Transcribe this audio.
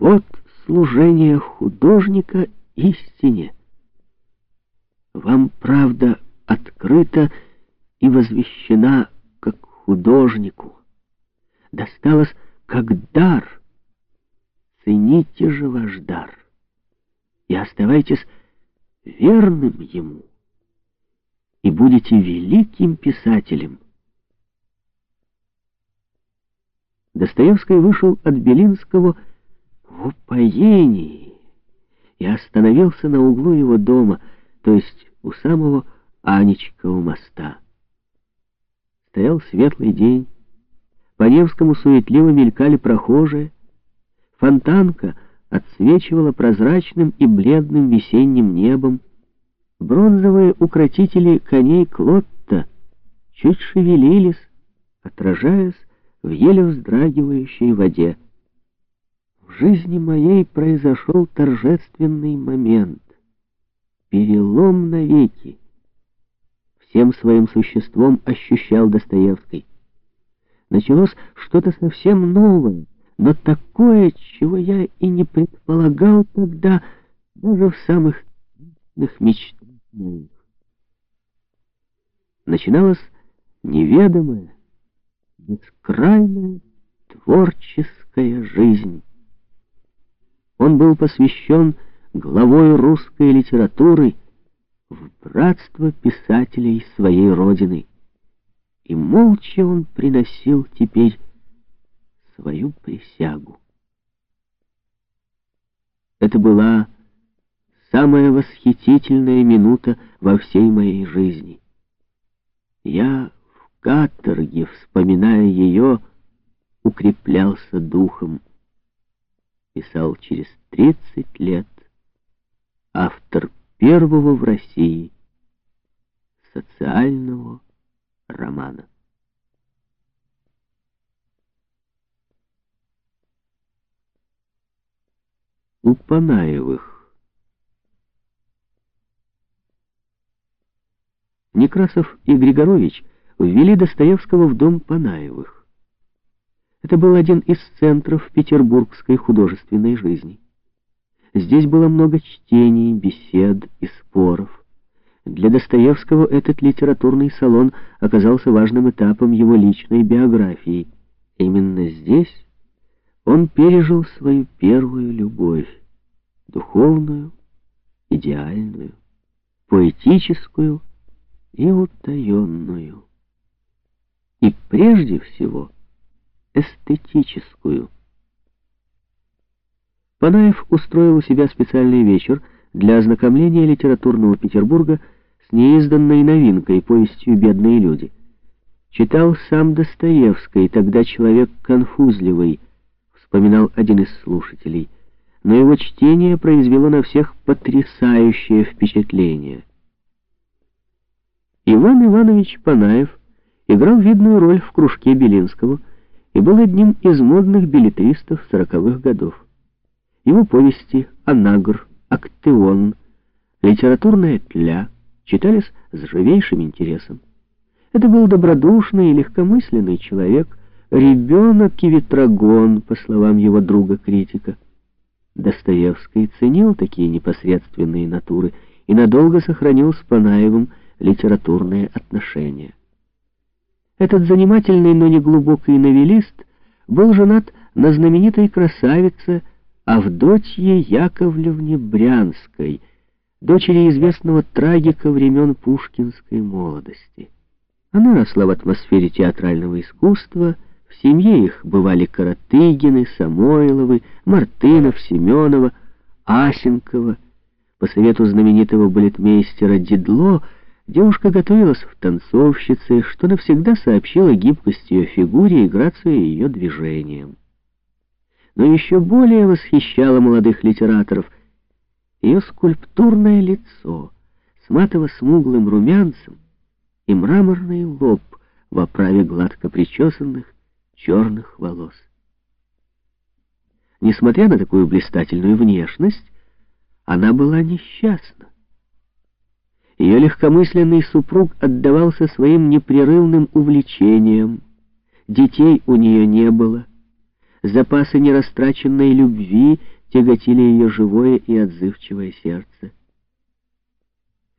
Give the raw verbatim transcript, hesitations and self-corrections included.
Вот служение художника истине. Вам правда открыта и возвещена как художнику, досталась как дар. Цените же ваш дар и оставайтесь верным ему, и будете великим писателем. Достоевский вышел от Белинского в упоении и остановился на углу его дома, то есть у самого Анечкова моста. Стоял светлый день, по Невскому суетливо мелькали прохожие, фонтанка отсвечивала прозрачным и бледным весенним небом, бронзовые укротители коней Клотта чуть шевелились, отражаясь в еле вздрагивающей воде. В жизни моей произошел торжественный момент, перелом навеки. Всем своим существом ощущал Достоевский. Началось что-то совсем новое, но такое, чего я и не предполагал тогда, даже в самых мечтах моих. Начиналась неведомая, бескрайняя творческая жизнь. Он был посвящен главой русской литературы в братство писателей своей родины, и молча он приносил теперь свою присягу. Это была самая восхитительная минута во всей моей жизни. Я в каторге, вспоминая ее, укреплялся духом. Писал через тридцать лет автор первого в России социального романа. У Панаевых. Некрасов и Григорович ввели Достоевского в дом Панаевых. Это был один из центров петербургской художественной жизни. Здесь было много чтений, бесед и споров. Для Достоевского этот литературный салон оказался важным этапом его личной биографии. Именно здесь он пережил свою первую любовь, духовную, идеальную, поэтическую и утаенную. И прежде всего эстетическую. Панаев устроил у себя специальный вечер для ознакомления литературного Петербурга с неизданной новинкой, повестью «Бедные люди». Читал сам Достоевский, тогда человек конфузливый, вспоминал один из слушателей, но его чтение произвело на всех потрясающее впечатление. Иван Иванович Панаев играл видную роль в кружке Белинского и был одним из модных беллетристов сороковых годов. Его повести «Анагр», «Актеон», «Литературная тля» читались с живейшим интересом. Это был добродушный и легкомысленный человек, ребенок и ветрогон, по словам его друга-критика. Достоевский ценил такие непосредственные натуры и надолго сохранил с Панаевым литературные отношения. Этот занимательный, но не глубокий новеллист был женат на знаменитой красавице Авдотье Яковлевне Брянской, дочери известного трагика времен пушкинской молодости. Она росла в атмосфере театрального искусства, в семье их бывали Каратыгины, Самойловы, Мартынов, Семенова, Асенкова. По совету знаменитого балетмейстера Дидло девушка готовилась в танцовщице, что навсегда сообщило гибкость ее фигуре и грацию ее движениям. Но еще более восхищало молодых литераторов ее скульптурное лицо с матово-смуглым румянцем и мраморный лоб в оправе гладко причесанных черных волос. Несмотря на такую блистательную внешность, она была несчастна. Ее легкомысленный супруг отдавался своим непрерывным увлечениям, детей у нее не было, запасы нерастраченной любви тяготили ее живое и отзывчивое сердце.